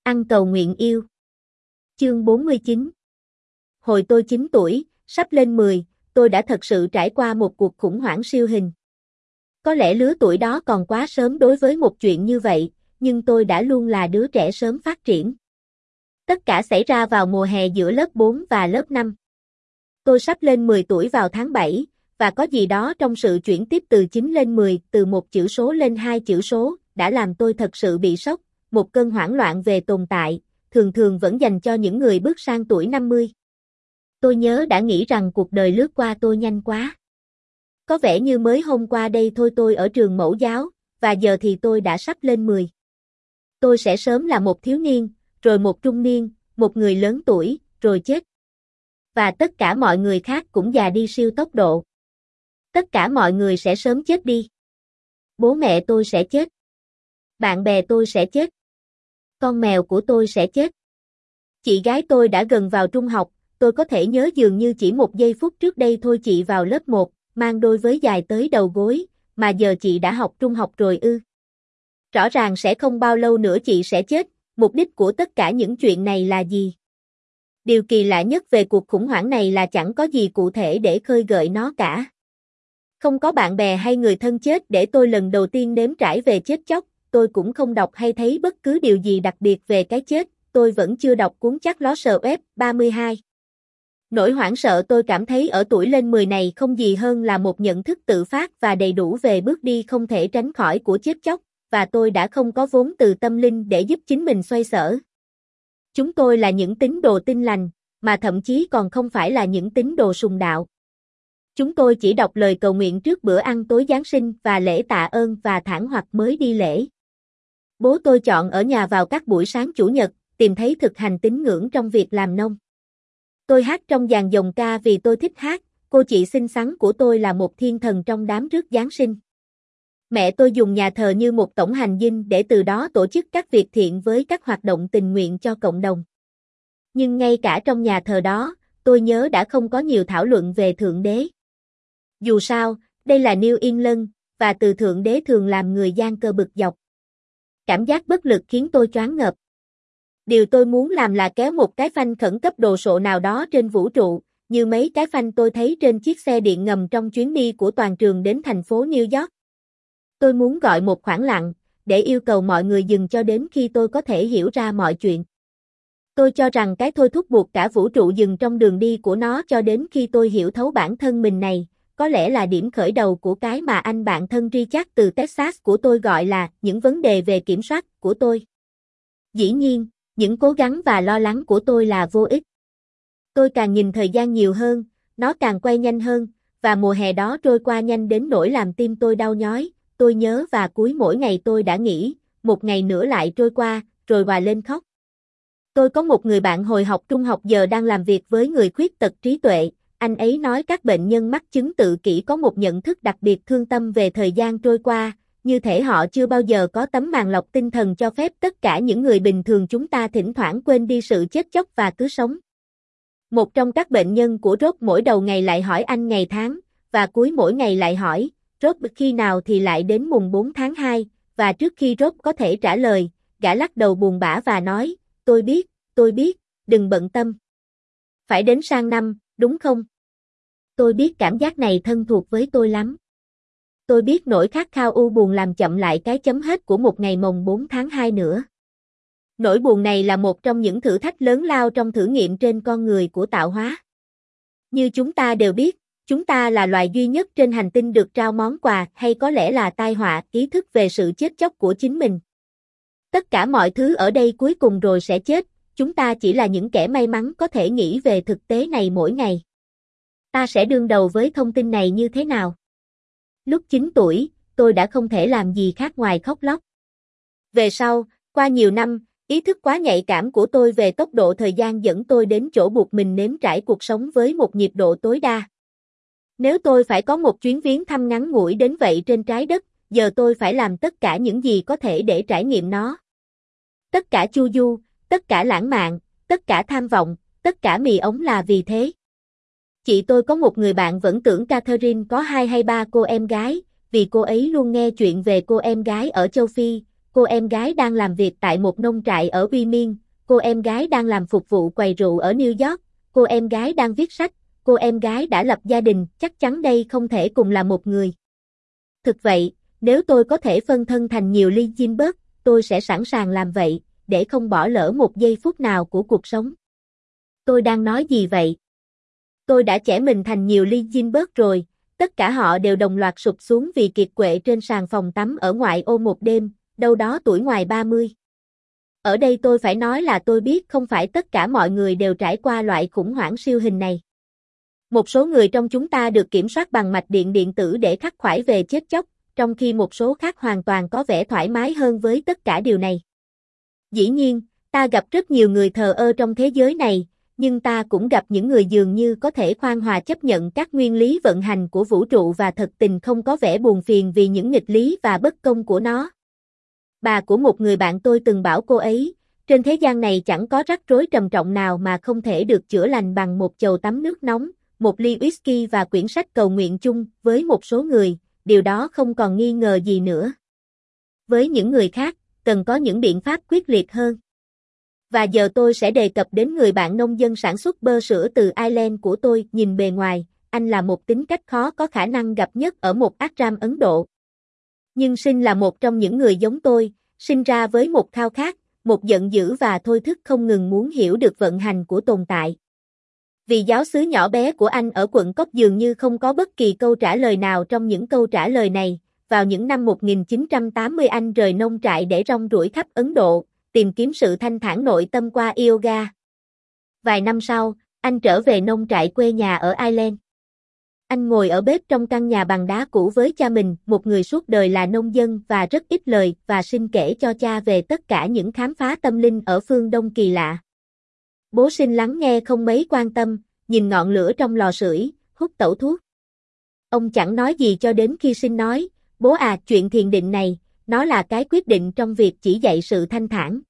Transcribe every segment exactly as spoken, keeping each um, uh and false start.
Ăn cầu nguyện yêu. Chương bốn mươi chín. Hồi tôi chín tuổi, sắp lên mười, tôi đã thật sự trải qua một cuộc khủng hoảng siêu hình. Có lẽ lứa tuổi đó còn quá sớm đối với một chuyện như vậy, nhưng tôi đã luôn là đứa trẻ sớm phát triển. Tất cả xảy ra vào mùa hè giữa lớp bốn và lớp năm. Tôi sắp lên mười tuổi vào tháng bảy, và có gì đó trong sự chuyển tiếp từ chín lên mười, từ một chữ số lên hai chữ số, đã làm tôi thật sự bị sốc, một cơn hoảng loạn về tồn tại, thường thường vẫn dành cho những người bước sang tuổi năm mươi. Tôi nhớ đã nghĩ rằng cuộc đời lướt qua tôi nhanh quá. Có vẻ như mới hôm qua đây thôi tôi ở trường mẫu giáo, và giờ thì tôi đã sắp lên mười. Tôi sẽ sớm là một thiếu niên, rồi một trung niên, một người lớn tuổi, rồi chết. Và tất cả mọi người khác cũng già đi siêu tốc độ. Tất cả mọi người sẽ sớm chết đi. Bố mẹ tôi sẽ chết. Bạn bè tôi sẽ chết. Con mèo của tôi sẽ chết. Chị gái tôi đã gần vào trung học, tôi có thể nhớ dường như chỉ một giây phút trước đây thôi chị vào lớp một, mang đôi vớ dài tới đầu gối, mà giờ chị đã học trung học rồi ư. Rõ ràng sẽ không bao lâu nữa chị sẽ chết, mục đích của tất cả những chuyện này là gì? Điều kỳ lạ nhất về cuộc khủng hoảng này là chẳng có gì cụ thể để khơi gợi nó cả. Không có bạn bè hay người thân chết để tôi lần đầu tiên nếm trải về chết chóc, tôi cũng không đọc hay thấy bất cứ điều gì đặc biệt về cái chết, tôi vẫn chưa đọc cuốn Chắc Ló Sờ Web ba mươi hai. Nỗi hoảng sợ tôi cảm thấy ở tuổi lên mười này không gì hơn là một nhận thức tự phát và đầy đủ về bước đi không thể tránh khỏi của chết chóc, và tôi đã không có vốn từ tâm linh để giúp chính mình xoay sở. Chúng tôi là những tín đồ tin lành, mà thậm chí còn không phải là những tín đồ sùng đạo. Chúng tôi chỉ đọc lời cầu nguyện trước bữa ăn tối Giáng sinh và lễ tạ ơn và thản hoặc mới đi lễ. Bố tôi chọn ở nhà vào các buổi sáng chủ nhật, tìm thấy thực hành tín ngưỡng trong việc làm nông. Tôi hát trong dàn dòng ca vì tôi thích hát, cô chị xinh xắn của tôi là một thiên thần trong đám rước Giáng sinh. Mẹ tôi dùng nhà thờ như một tổng hành dinh để từ đó tổ chức các việc thiện với các hoạt động tình nguyện cho cộng đồng. Nhưng ngay cả trong nhà thờ đó, tôi nhớ đã không có nhiều thảo luận về Thượng Đế. Dù sao, đây là New England, và từ Thượng Đế thường làm người gian cơ bực dọc. Cảm giác bất lực khiến tôi choáng ngợp. Điều tôi muốn làm là kéo một cái phanh khẩn cấp đồ sộ nào đó trên vũ trụ, như mấy cái phanh tôi thấy trên chiếc xe điện ngầm trong chuyến đi của toàn trường đến thành phố New York. Tôi muốn gọi một khoảng lặng, để yêu cầu mọi người dừng cho đến khi tôi có thể hiểu ra mọi chuyện. Tôi cho rằng cái thôi thúc buộc cả vũ trụ dừng trong đường đi của nó cho đến khi tôi hiểu thấu bản thân mình này, có lẽ là điểm khởi đầu của cái mà anh bạn thân Richard từ Texas của tôi gọi là những vấn đề về kiểm soát của tôi. Dĩ nhiên, những cố gắng và lo lắng của tôi là vô ích. Tôi càng nhìn thời gian nhiều hơn, nó càng quay nhanh hơn, và mùa hè đó trôi qua nhanh đến nỗi làm tim tôi đau nhói. Tôi nhớ và cuối mỗi ngày tôi đã nghĩ, một ngày nữa lại trôi qua, rồi hòa lên khóc. Tôi có một người bạn hồi học trung học giờ đang làm việc với người khuyết tật trí tuệ, anh ấy nói các bệnh nhân mắc chứng tự kỷ có một nhận thức đặc biệt thương tâm về thời gian trôi qua, như thể họ chưa bao giờ có tấm màn lọc tinh thần cho phép tất cả những người bình thường chúng ta thỉnh thoảng quên đi sự chết chóc và cứ sống. Một trong các bệnh nhân của Rob mỗi đầu ngày lại hỏi anh ngày tháng, và cuối mỗi ngày lại hỏi, Rob khi nào thì lại đến mùng bốn tháng hai, và trước khi Rob có thể trả lời, gã lắc đầu buồn bã và nói, tôi biết, tôi biết, đừng bận tâm. Phải đến sang năm, đúng không? Tôi biết cảm giác này thân thuộc với tôi lắm. Tôi biết nỗi khát khao u buồn làm chậm lại cái chấm hết của một ngày mồng bốn tháng hai nữa. Nỗi buồn này là một trong những thử thách lớn lao trong thử nghiệm trên con người của tạo hóa. Như chúng ta đều biết, chúng ta là loài duy nhất trên hành tinh được trao món quà hay có lẽ là tai họa ý thức về sự chết chóc của chính mình. Tất cả mọi thứ ở đây cuối cùng rồi sẽ chết, chúng ta chỉ là những kẻ may mắn có thể nghĩ về thực tế này mỗi ngày. Ta sẽ đương đầu với thông tin này như thế nào? Lúc chín tuổi, tôi đã không thể làm gì khác ngoài khóc lóc. Về sau, qua nhiều năm, ý thức quá nhạy cảm của tôi về tốc độ thời gian dẫn tôi đến chỗ buộc mình nếm trải cuộc sống với một nhịp độ tối đa. Nếu tôi phải có một chuyến viếng thăm ngắn ngủi đến vậy trên trái đất, giờ tôi phải làm tất cả những gì có thể để trải nghiệm nó. Tất cả chu du, tất cả lãng mạn, tất cả tham vọng, tất cả mì ống là vì thế. Chị tôi có một người bạn vẫn tưởng Catherine có hai hay ba cô em gái, vì cô ấy luôn nghe chuyện về cô em gái ở châu Phi, cô em gái đang làm việc tại một nông trại ở Uy Miên, cô em gái đang làm phục vụ quầy rượu ở New York, cô em gái đang viết sách, cô em gái đã lập gia đình, chắc chắn đây không thể cùng là một người. Thực vậy, nếu tôi có thể phân thân thành nhiều Lee Jinberg, tôi sẽ sẵn sàng làm vậy, để không bỏ lỡ một giây phút nào của cuộc sống. Tôi đang nói gì vậy? Tôi đã chẻ mình thành nhiều Lee Jinberg rồi, tất cả họ đều đồng loạt sụp xuống vì kiệt quệ trên sàn phòng tắm ở ngoại ô một đêm, đâu đó tuổi ngoài ba mươi. Ở đây tôi phải nói là tôi biết không phải tất cả mọi người đều trải qua loại khủng hoảng siêu hình này. Một số người trong chúng ta được kiểm soát bằng mạch điện điện tử để khắc khoải về chết chóc, trong khi một số khác hoàn toàn có vẻ thoải mái hơn với tất cả điều này. Dĩ nhiên, ta gặp rất nhiều người thờ ơ trong thế giới này, nhưng ta cũng gặp những người dường như có thể khoan hòa chấp nhận các nguyên lý vận hành của vũ trụ và thật tình không có vẻ buồn phiền vì những nghịch lý và bất công của nó. Bà của một người bạn tôi từng bảo cô ấy, trên thế gian này chẳng có rắc rối trầm trọng nào mà không thể được chữa lành bằng một chầu tắm nước nóng, một ly whisky và quyển sách cầu nguyện chung với một số người, điều đó không còn nghi ngờ gì nữa. Với những người khác, cần có những biện pháp quyết liệt hơn. Và giờ tôi sẽ đề cập đến người bạn nông dân sản xuất bơ sữa từ Ireland của tôi. Nhìn bề ngoài, anh là một tính cách khó có khả năng gặp nhất ở một ashram Ấn Độ. Nhưng Sinh là một trong những người giống tôi, sinh ra với một khao khát, một giận dữ và thôi thúc không ngừng muốn hiểu được vận hành của tồn tại. Vì giáo xứ nhỏ bé của anh ở quận Cốc dường như không có bất kỳ câu trả lời nào trong những câu trả lời này, vào những năm một nghìn chín trăm tám mươi anh rời nông trại để rong ruổi khắp Ấn Độ, tìm kiếm sự thanh thản nội tâm qua yoga. Vài năm sau, anh trở về nông trại quê nhà ở Ireland. Anh ngồi ở bếp trong căn nhà bằng đá cũ với cha mình, một người suốt đời là nông dân và rất ít lời, và Sinh kể cho cha về tất cả những khám phá tâm linh ở phương Đông kỳ lạ. Bố Sinh lắng nghe không mấy quan tâm, nhìn ngọn lửa trong lò sưởi, hút tẩu thuốc. Ông chẳng nói gì cho đến khi Sinh nói, bố à, chuyện thiền định này, nó là cái quyết định trong việc chỉ dạy sự thanh thản.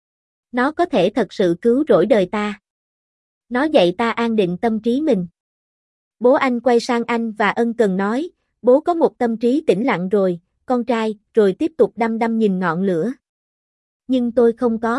Nó có thể thật sự cứu rỗi đời ta. Nó dạy ta an định tâm trí mình. Bố anh quay sang anh và ân cần nói, bố có một tâm trí tĩnh lặng rồi, con trai, rồi tiếp tục đăm đăm nhìn ngọn lửa. Nhưng tôi không có.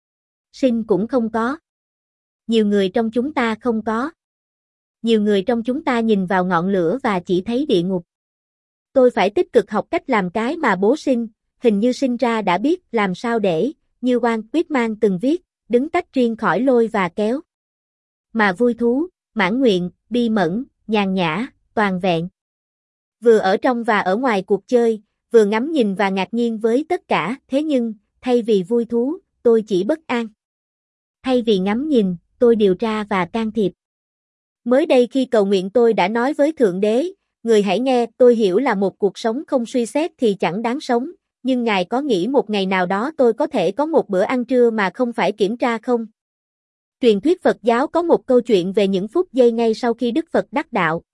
Sinh cũng không có. Nhiều người trong chúng ta không có. Nhiều người trong chúng ta nhìn vào ngọn lửa và chỉ thấy địa ngục. Tôi phải tích cực học cách làm cái mà bố Sinh, hình như sinh ra đã biết làm sao để, như Walt Whitman từng viết, đứng tách riêng khỏi lôi và kéo. Mà vui thú, mãn nguyện, bi mẫn, nhàn nhã, toàn vẹn. Vừa ở trong và ở ngoài cuộc chơi, vừa ngắm nhìn và ngạc nhiên với tất cả, thế nhưng, thay vì vui thú, tôi chỉ bất an. Thay vì ngắm nhìn, tôi điều tra và can thiệp. Mới đây khi cầu nguyện tôi đã nói với Thượng Đế, người hãy nghe, tôi hiểu là một cuộc sống không suy xét thì chẳng đáng sống, nhưng Ngài có nghĩ một ngày nào đó tôi có thể có một bữa ăn trưa mà không phải kiểm tra không? Truyền thuyết Phật giáo có một câu chuyện về những phút giây ngay sau khi Đức Phật đắc đạo.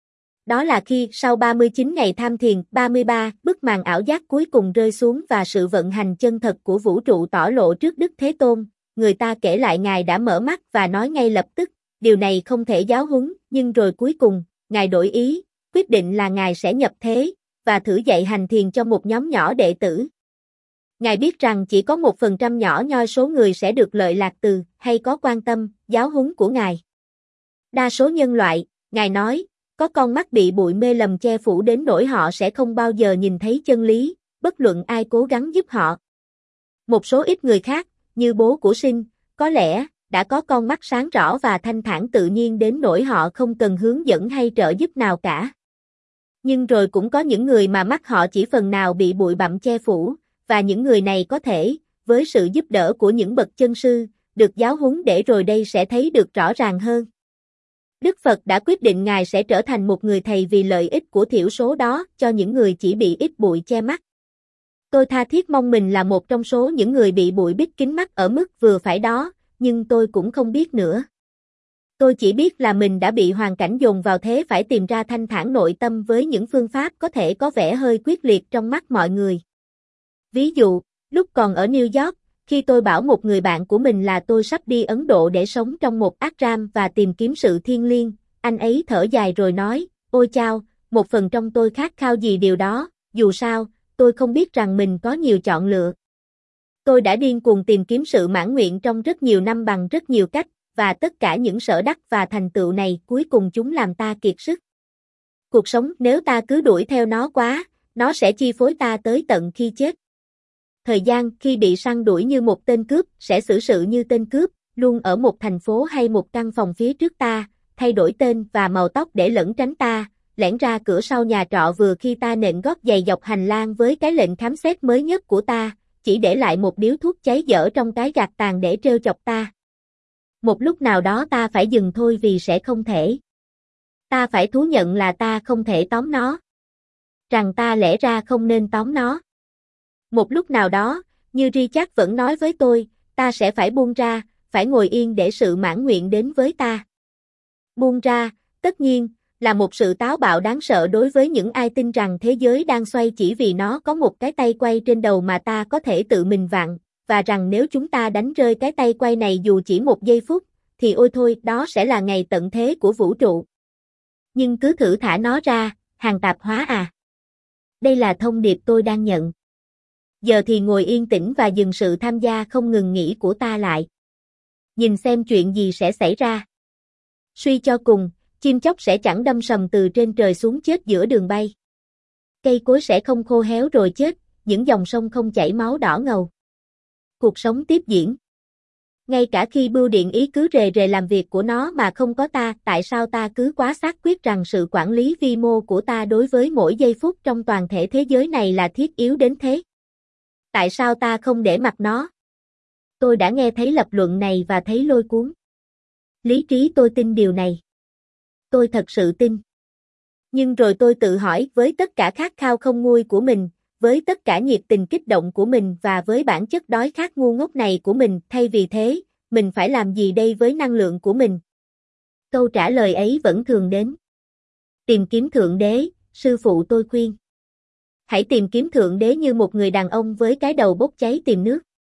Đó là khi, sau ba mươi chín ngày tham thiền, ba mươi ba, bức màn ảo giác cuối cùng rơi xuống và sự vận hành chân thật của vũ trụ tỏ lộ trước Đức Thế Tôn, người ta kể lại Ngài đã mở mắt và nói ngay lập tức, điều này không thể giáo huấn, nhưng rồi cuối cùng, Ngài đổi ý, quyết định là Ngài sẽ nhập thế, và thử dạy hành thiền cho một nhóm nhỏ đệ tử. Ngài biết rằng chỉ có một phần trăm nhỏ nhoi số người sẽ được lợi lạc từ, hay có quan tâm, giáo huấn của Ngài. Đa số nhân loại, Ngài nói, có con mắt bị bụi mê lầm che phủ đến nỗi họ sẽ không bao giờ nhìn thấy chân lý, bất luận ai cố gắng giúp họ. Một số ít người khác, như bố của Sinh, có lẽ, đã có con mắt sáng rõ và thanh thản tự nhiên đến nỗi họ không cần hướng dẫn hay trợ giúp nào cả. Nhưng rồi cũng có những người mà mắt họ chỉ phần nào bị bụi bặm che phủ, và những người này có thể, với sự giúp đỡ của những bậc chân sư, được giáo huấn để rồi đây sẽ thấy được rõ ràng hơn. Đức Phật đã quyết định Ngài sẽ trở thành một người thầy vì lợi ích của thiểu số đó cho những người chỉ bị ít bụi che mắt. Tôi tha thiết mong mình là một trong số những người bị bụi bít kín mắt ở mức vừa phải đó, nhưng tôi cũng không biết nữa. Tôi chỉ biết là mình đã bị hoàn cảnh dồn vào thế phải tìm ra thanh thản nội tâm với những phương pháp có thể có vẻ hơi quyết liệt trong mắt mọi người. Ví dụ, lúc còn ở New York, khi tôi bảo một người bạn của mình là tôi sắp đi Ấn Độ để sống trong một ashram và tìm kiếm sự thiêng liêng, anh ấy thở dài rồi nói, ôi chao, một phần trong tôi khát khao gì điều đó, dù sao, tôi không biết rằng mình có nhiều chọn lựa. Tôi đã điên cuồng tìm kiếm sự mãn nguyện trong rất nhiều năm bằng rất nhiều cách, và tất cả những sở đắc và thành tựu này cuối cùng chúng làm ta kiệt sức. Cuộc sống nếu ta cứ đuổi theo nó quá, nó sẽ chi phối ta tới tận khi chết. Thời gian khi bị săn đuổi như một tên cướp sẽ xử sự như tên cướp, luôn ở một thành phố hay một căn phòng phía trước ta, thay đổi tên và màu tóc để lẩn tránh ta, lẻn ra cửa sau nhà trọ vừa khi ta nện gót giày dọc hành lang với cái lệnh khám xét mới nhất của ta, chỉ để lại một điếu thuốc cháy dở trong cái gạt tàn để trêu chọc ta. Một lúc nào đó ta phải dừng thôi vì sẽ không thể. Ta phải thú nhận là ta không thể tóm nó. Rằng ta lẽ ra không nên tóm nó. Một lúc nào đó, như Richard vẫn nói với tôi, ta sẽ phải buông ra, phải ngồi yên để sự mãn nguyện đến với ta. Buông ra, tất nhiên, là một sự táo bạo đáng sợ đối với những ai tin rằng thế giới đang xoay chỉ vì nó có một cái tay quay trên đầu mà ta có thể tự mình vặn, và rằng nếu chúng ta đánh rơi cái tay quay này dù chỉ một giây phút, thì ôi thôi, đó sẽ là ngày tận thế của vũ trụ. Nhưng cứ thử thả nó ra, hàng tạp hóa à. Đây là thông điệp tôi đang nhận. Giờ thì ngồi yên tĩnh và dừng sự tham gia không ngừng nghỉ của ta lại. Nhìn xem chuyện gì sẽ xảy ra. Suy cho cùng, chim chóc sẽ chẳng đâm sầm từ trên trời xuống chết giữa đường bay. Cây cối sẽ không khô héo rồi chết, những dòng sông không chảy máu đỏ ngầu. Cuộc sống tiếp diễn. Ngay cả khi bưu điện ý cứ rề rề làm việc của nó mà không có ta, tại sao ta cứ quá xác quyết rằng sự quản lý vi mô của ta đối với mỗi giây phút trong toàn thể thế giới này là thiết yếu đến thế? Tại sao ta không để mặc nó? Tôi đã nghe thấy lập luận này và thấy lôi cuốn. Lý trí tôi tin điều này. Tôi thật sự tin. Nhưng rồi tôi tự hỏi với tất cả khát khao không nguôi của mình, với tất cả nhiệt tình kích động của mình và với bản chất đói khát ngu ngốc này của mình, thay vì thế, mình phải làm gì đây với năng lượng của mình? Câu trả lời ấy vẫn thường đến. Tìm kiếm Thượng Đế, sư phụ tôi khuyên. Hãy tìm kiếm Thượng Đế như một người đàn ông với cái đầu bốc cháy tìm nước.